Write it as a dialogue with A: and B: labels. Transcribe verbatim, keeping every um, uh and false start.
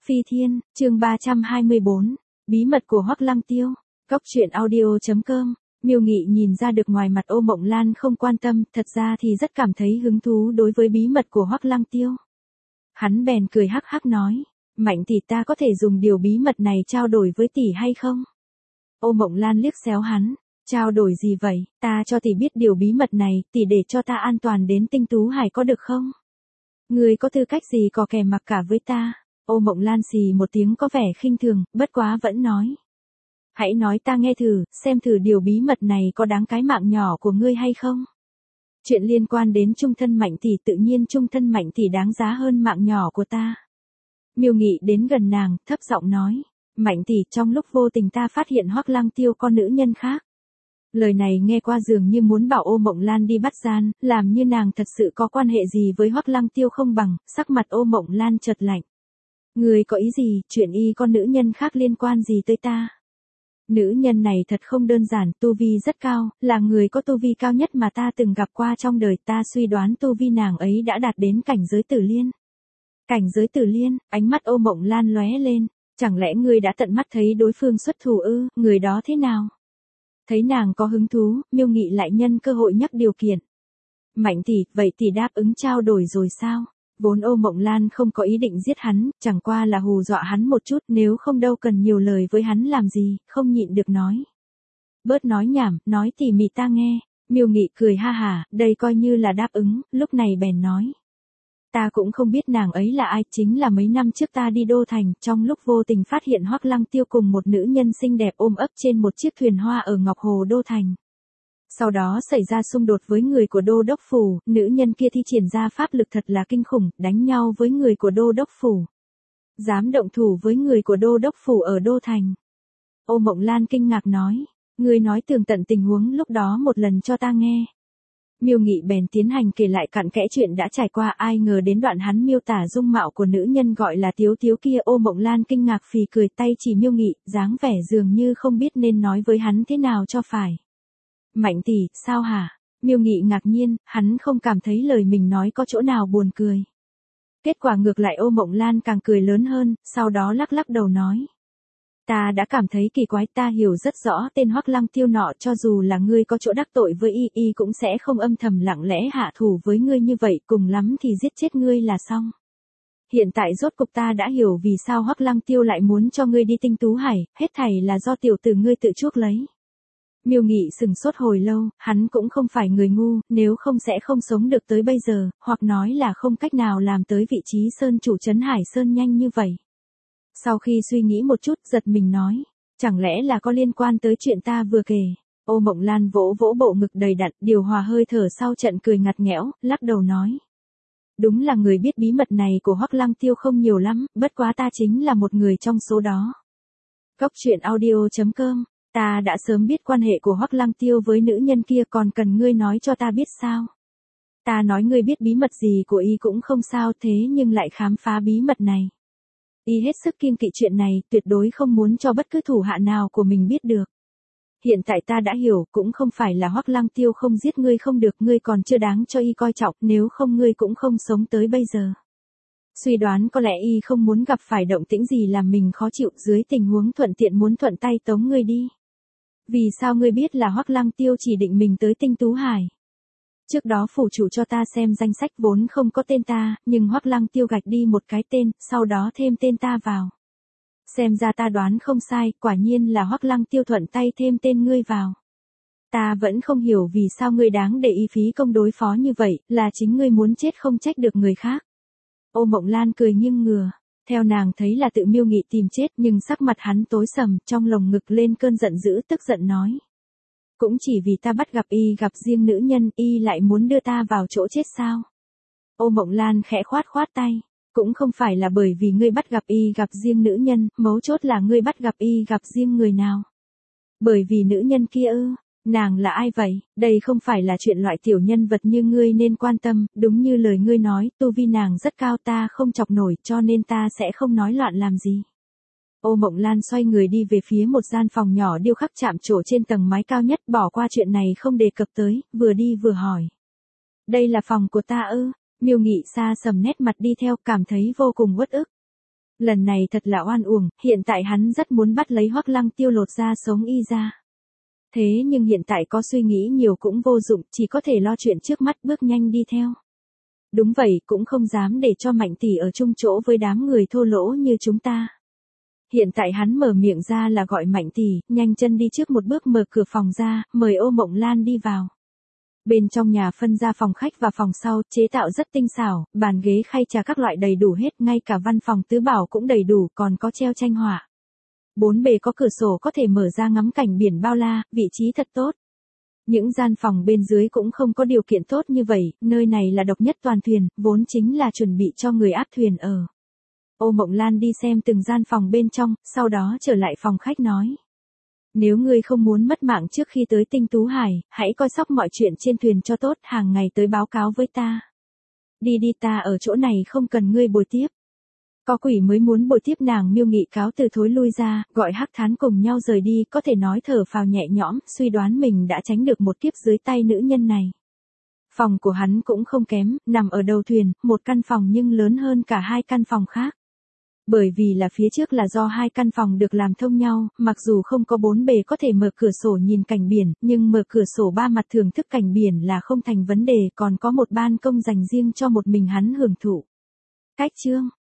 A: Phi Thiên, chương ba trăm hai mươi bốn, bí mật của Hoắc Lăng Tiêu. Cốc truyện audio chấm com. Miêu Nghị nhìn ra được ngoài mặt Ô Mộng Lan không quan tâm, thật ra thì rất cảm thấy hứng thú đối với bí mật của Hoắc Lăng Tiêu. Hắn bèn cười hắc hắc nói, Mạnh tỷ, ta có thể dùng điều bí mật này trao đổi với tỷ hay không? Ô Mộng Lan liếc xéo hắn, trao đổi gì vậy, ta cho tỷ biết điều bí mật này, tỷ để cho ta an toàn đến Tinh Tú Hải có được không? Ngươi có tư cách gì có kè mặc cả với ta? Ô Mộng Lan xì một tiếng có vẻ khinh thường, bất quá vẫn nói. Hãy nói ta nghe thử, xem thử điều bí mật này có đáng cái mạng nhỏ của ngươi hay không? Chuyện liên quan đến trung thân Mạnh tỷ, tự nhiên trung thân Mạnh tỷ đáng giá hơn mạng nhỏ của ta. Miêu Nghị đến gần nàng, thấp giọng nói, Mạnh tỷ, trong lúc vô tình ta phát hiện Hoắc Lăng Tiêu con nữ nhân khác. Lời này nghe qua dường như muốn bảo Ô Mộng Lan đi bắt gian, làm như nàng thật sự có quan hệ gì với Hoắc Lăng Tiêu không bằng, sắc mặt Ô Mộng Lan chợt lạnh. Người có ý gì, chuyện y con nữ nhân khác liên quan gì tới ta? Nữ nhân này thật không đơn giản, tu vi rất cao, là người có tu vi cao nhất mà ta từng gặp qua trong đời, ta suy đoán tu vi nàng ấy đã đạt đến cảnh giới Tử Liên. Cảnh giới Tử Liên, ánh mắt Ô Mộng Lan lóe lên, chẳng lẽ ngươi đã tận mắt thấy đối phương xuất thủ ư, người đó thế nào? Thấy nàng có hứng thú, Miêu Nghị lại nhân cơ hội nhắc điều kiện. Mạnh tỷ, vậy tỷ đáp ứng trao đổi rồi sao? Vốn Ô Mộng Lan không có ý định giết hắn, chẳng qua là hù dọa hắn một chút, nếu không đâu cần nhiều lời với hắn làm gì, không nhịn được nói. Bớt nói nhảm, nói tỉ mỉ ta nghe. Miêu Nghị cười ha hả, đây coi như là đáp ứng, lúc này bèn nói. Ta cũng không biết nàng ấy là ai, chính là mấy năm trước ta đi Đô Thành, trong lúc vô tình phát hiện Hoắc Lăng Tiêu cùng một nữ nhân xinh đẹp ôm ấp trên một chiếc thuyền hoa ở Ngọc Hồ Đô Thành. Sau đó xảy ra xung đột với người của Đô Đốc Phủ, nữ nhân kia thi triển ra pháp lực thật là kinh khủng, đánh nhau với người của Đô Đốc Phủ. Dám động thủ với người của Đô Đốc Phủ ở Đô Thành. Ô Mộng Lan kinh ngạc nói, ngươi nói tường tận tình huống lúc đó một lần cho ta nghe. Miêu Nghị bèn tiến hành kể lại cặn kẽ chuyện đã trải qua, ai ngờ đến đoạn hắn miêu tả dung mạo của nữ nhân gọi là Tiếu Tiếu kia, Ô Mộng Lan kinh ngạc phì cười, tay chỉ Miêu Nghị, dáng vẻ dường như không biết nên nói với hắn thế nào cho phải. Mạnh tỷ, sao hả? Miêu Nghị ngạc nhiên, hắn không cảm thấy lời mình nói có chỗ nào buồn cười. Kết quả ngược lại Ô Mộng Lan càng cười lớn hơn, sau đó lắc lắc đầu nói. Ta đã cảm thấy kỳ quái, ta hiểu rất rõ tên Hoắc Lăng Tiêu nọ, cho dù là ngươi có chỗ đắc tội với y, y cũng sẽ không âm thầm lặng lẽ hạ thủ với ngươi như vậy, cùng lắm thì giết chết ngươi là xong. Hiện tại rốt cục ta đã hiểu vì sao Hoắc Lăng Tiêu lại muốn cho ngươi đi Tinh Tú Hải, hết thảy là do tiểu tử ngươi tự chuốc lấy. Miêu Nghị sừng sốt hồi lâu, hắn cũng không phải người ngu, nếu không sẽ không sống được tới bây giờ, hoặc nói là không cách nào làm tới vị trí sơn chủ trấn Hải Sơn nhanh như vậy. Sau khi suy nghĩ một chút, giật mình nói, chẳng lẽ là có liên quan tới chuyện ta vừa kể. Ô Mộng Lan vỗ vỗ bộ ngực đầy đặn, điều hòa hơi thở sau trận cười ngặt nghẽo, lắc đầu nói. Đúng là người biết bí mật này của Hoắc Lăng Tiêu không nhiều lắm, bất quá ta chính là một người trong số đó. Cốc truyện audio chấm com. Ta đã sớm biết quan hệ của Hoắc Lăng Tiêu với nữ nhân kia, còn cần ngươi nói cho ta biết sao? Ta nói ngươi biết bí mật gì của y cũng không sao, thế nhưng lại khám phá bí mật này. Y hết sức kiêng kỵ chuyện này, tuyệt đối không muốn cho bất cứ thủ hạ nào của mình biết được. Hiện tại ta đã hiểu, cũng không phải là Hoắc Lăng Tiêu không giết ngươi không được, ngươi còn chưa đáng cho y coi trọng, nếu không ngươi cũng không sống tới bây giờ. Suy đoán có lẽ y không muốn gặp phải động tĩnh gì làm mình khó chịu, dưới tình huống thuận tiện muốn thuận tay tống ngươi đi. Vì sao ngươi biết là Hoắc Lăng Tiêu chỉ định mình tới Tinh Tú Hải? Trước đó phủ chủ cho ta xem danh sách vốn không có tên ta, nhưng Hoắc Lăng Tiêu gạch đi một cái tên, sau đó thêm tên ta vào. Xem ra ta đoán không sai, quả nhiên là Hoắc Lăng Tiêu thuận tay thêm tên ngươi vào. Ta vẫn không hiểu vì sao ngươi đáng để y phí công đối phó như vậy, là chính ngươi muốn chết không trách được người khác. Ô Mộng Lan cười nghiêng ngửa, theo nàng thấy là tự Miêu Nghị tìm chết, nhưng sắc mặt hắn tối sầm, trong lồng ngực lên cơn giận dữ, tức giận nói. Cũng chỉ vì ta bắt gặp y gặp riêng nữ nhân, y lại muốn đưa ta vào chỗ chết sao? Ô Mộng Lan khẽ khoát khoát tay, cũng không phải là bởi vì ngươi bắt gặp y gặp riêng nữ nhân, mấu chốt là ngươi bắt gặp y gặp riêng người nào? Bởi vì nữ nhân kia ư? Nàng là ai vậy? Đây không phải là chuyện loại tiểu nhân vật như ngươi nên quan tâm, đúng như lời ngươi nói, tu vi nàng rất cao, ta không chọc nổi, cho nên ta sẽ không nói loạn làm gì. Ô Mộng Lan xoay người đi về phía một gian phòng nhỏ điêu khắc chạm trổ trên tầng mái cao nhất, bỏ qua chuyện này không đề cập tới, vừa đi vừa hỏi. Đây là phòng của ta ư? Miêu Nghị xa sầm nét mặt đi theo, cảm thấy vô cùng uất ức. Lần này thật là oan uổng, hiện tại hắn rất muốn bắt lấy Hoắc Lăng Tiêu lột da sống y ra. Thế nhưng hiện tại có suy nghĩ nhiều cũng vô dụng, chỉ có thể lo chuyện trước mắt bước nhanh đi theo. Đúng vậy, cũng không dám để cho Mạnh tỷ ở chung chỗ với đám người thô lỗ như chúng ta. Hiện tại hắn mở miệng ra là gọi Mạnh tỷ, nhanh chân đi trước một bước mở cửa phòng ra, mời Ô Mộng Lan đi vào. Bên trong nhà phân ra phòng khách và phòng sau, chế tạo rất tinh xảo, bàn ghế khay trà các loại đầy đủ hết, ngay cả văn phòng tứ bảo cũng đầy đủ, còn có treo tranh họa. Bốn bề có cửa sổ có thể mở ra ngắm cảnh biển bao la, vị trí thật tốt. Những gian phòng bên dưới cũng không có điều kiện tốt như vậy, nơi này là độc nhất toàn thuyền, vốn chính là chuẩn bị cho người áp thuyền ở. Ô Mộng Lan đi xem từng gian phòng bên trong, sau đó trở lại phòng khách nói. Nếu ngươi không muốn mất mạng trước khi tới Tinh Tú Hải, hãy coi sóc mọi chuyện trên thuyền cho tốt, hàng ngày tới báo cáo với ta. Đi đi, ta ở chỗ này không cần ngươi bồi tiếp. Có quỷ mới muốn bồi tiếp nàng. Miêu Nghị cáo từ thối lui ra, gọi Hắc Thán cùng nhau rời đi, có thể nói thở phào nhẹ nhõm, suy đoán mình đã tránh được một kiếp dưới tay nữ nhân này. Phòng của hắn cũng không kém, nằm ở đầu thuyền, một căn phòng nhưng lớn hơn cả hai căn phòng khác. Bởi vì là phía trước là do hai căn phòng được làm thông nhau, mặc dù không có bốn bề có thể mở cửa sổ nhìn cảnh biển, nhưng mở cửa sổ ba mặt thưởng thức cảnh biển là không thành vấn đề, còn có một ban công dành riêng cho một mình hắn hưởng thụ. Cách chương